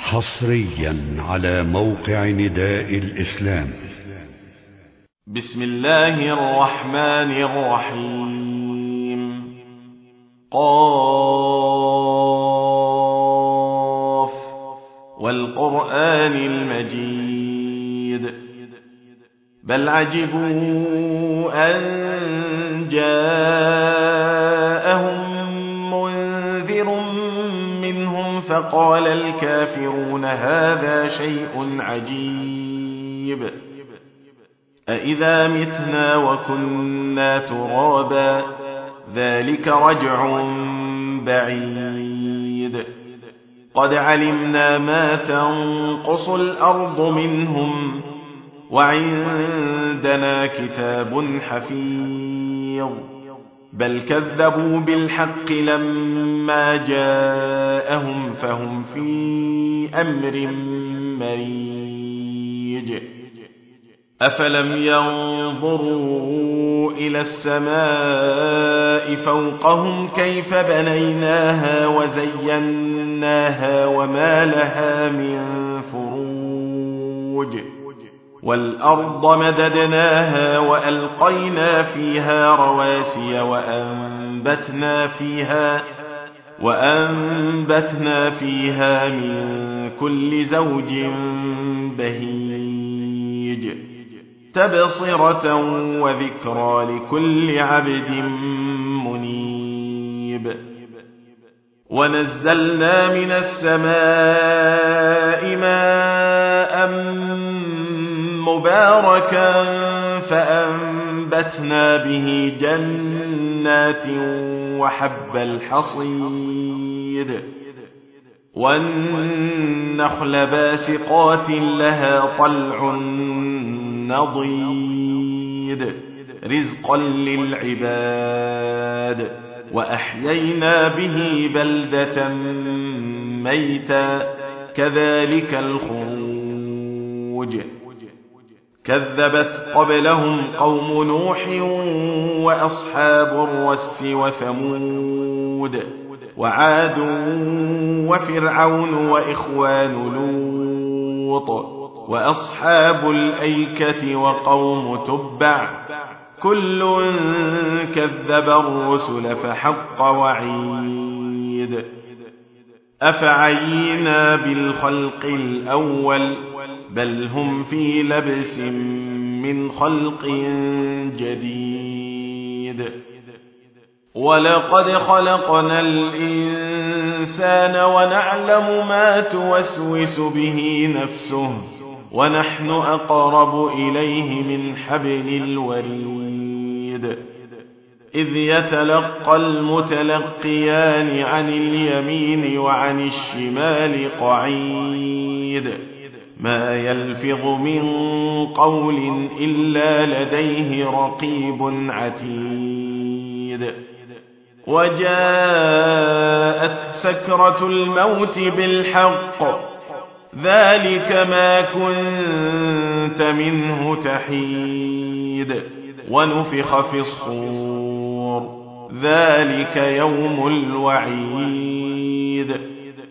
حصريا على موقع نداء الإسلام. بسم الله الرحمن الرحيم. قاف والقرآن المجيد. بل عجبوا أن جاءهم منذر منهم فقال الكافرون هذا شيء عجيب. أإذا متنا وكنا ترابا ذلك رجع بعيد. قد علمنا ما تنقص الأرض منهم وعندنا كتاب حفيظ. بل كذبوا بالحق لما جاءهم فهم في أمر مريج. أفلم ينظروا إلى السماء فوقهم كيف بنيناها وزيناها وما لها من فروج. والأرض مددناها وألقينا فيها رواسي وأنبتنا فيها من كل زوج بهيج. تبصرة وذكرى لكل عبد منيب. ونزلنا من السماء ماء مباركا فأنبتنا به جنات وحب الحصيد. والنخل باسقات لها طلع نضيد رزقا للعباد. وأحيينا به بلدة ميتا كذلك الخروج. كذبت قبلهم قوم نوح وأصحاب الرس وثمود وعاد وفرعون وإخوان لوط وأصحاب الأيكة وقوم تبع كل كذب الرسل فحق وعيد. أفعينا بالخلق الأول بل هم في لبس من خلق جديد. ولقد خلقنا الإنسان ونعلم ما توسوس به نفسه ونحن أقرب إليه من حبل الوريد. إذ يتلقى المتلقيان عن اليمين وعن الشمال قعيد. ما يلفظ من قول إلا لديه رقيب عتيد. وجاءت سكرة الموت بالحق ذلك ما كنت منه تحيد. ونفخ في الصور ذلك يوم الوعيد.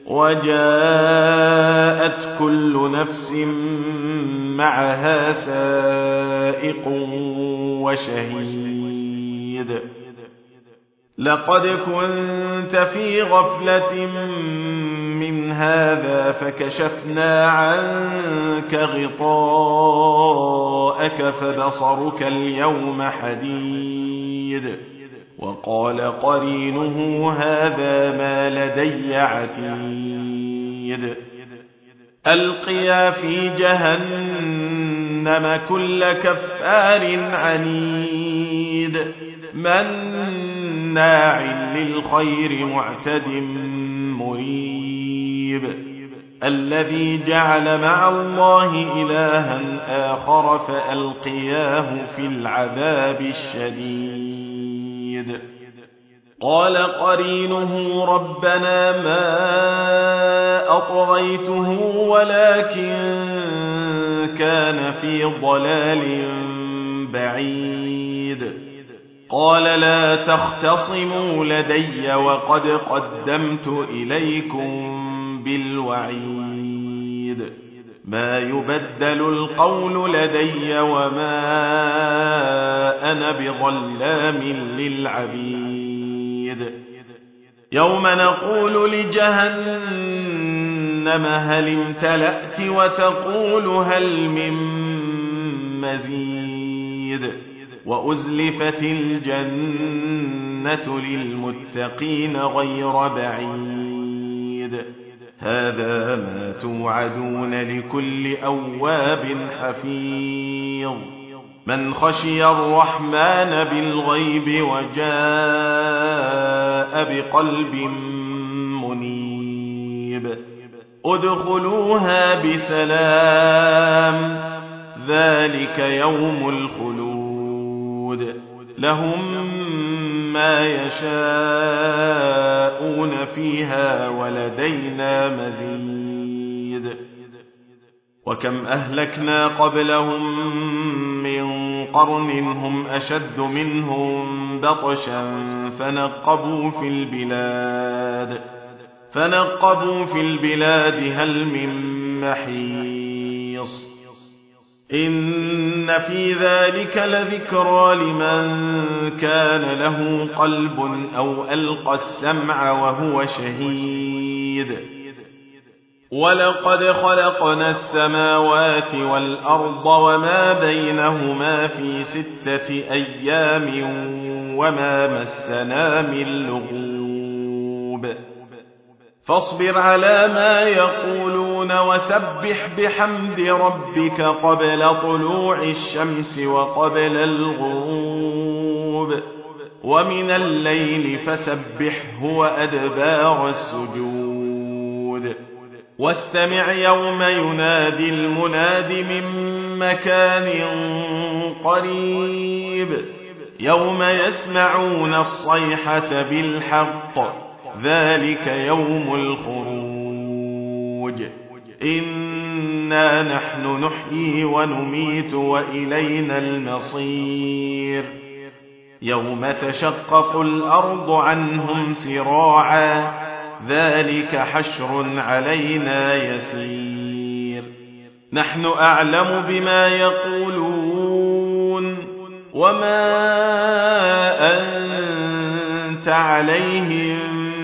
وجاءت كل نفس معها سائق وشهيد. لقد كنت في غفلة من هذا فكشفنا عنك غطاءك فبصرك اليوم حديد. وقال قرينه هذا ما لدي عتيد. ألقيا في جهنم كل كفار عنيد مناع للخير معتد مريب. الذي جعل مع الله إلها آخر فألقياه في العذاب الشديد. قال قرينه ربنا ما أطغيته ولكن كان في ضلال بعيد. قال لا تختصموا لدي وقد قدمت إليكم بالوعيد. ما يبدل القول لدي وما أنا بظلام للعبيد يوم نقول لجهنم هل امتلأت وتقول هل من مزيد وأزلفت الجنة للمتقين غير بعيد هذا ما توعدون لكل أواب حفيظ من خشي الرحمن بالغيب وجاء بقلب منيب ادخلوها بسلام ذلك يوم الخلود لهم ما يشاءون فيها ولدينا مزيد وكم أهلكنا قبلهم من قرن هم أشد منهم بطشا فنقبوا في البلاد هل من محيص إن في ذلك لذكرى لمن كان له قلب أو ألقى السمع وهو شهيد ولقد خلقنا السماوات والأرض وما بينهما في 6 أيام وما مسنا من لغوب فاصبر على ما يقولون وسبح بحمد ربك قبل طلوع الشمس وقبل الغروب ومن الليل فسبحه وأدبار السجود واستمع يوم ينادي المناد من مكان قريب يوم يسمعون الصيحة بالحق ذلك يوم الخروج إنا نحن نحيي ونميت وإلينا المصير يوم تشقق الأرض عنهم سراعا ذلك حشر علينا يسير نحن أعلم بما يقولون وما أنت عليهم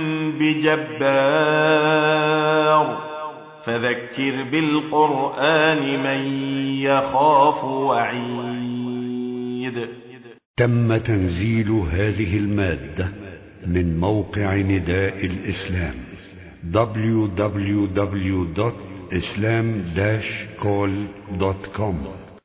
بجبار فذكر بالقرآن من يخاف وعيد. تم تنزيل هذه المادة من موقع نداء الإسلام www.islam-call.com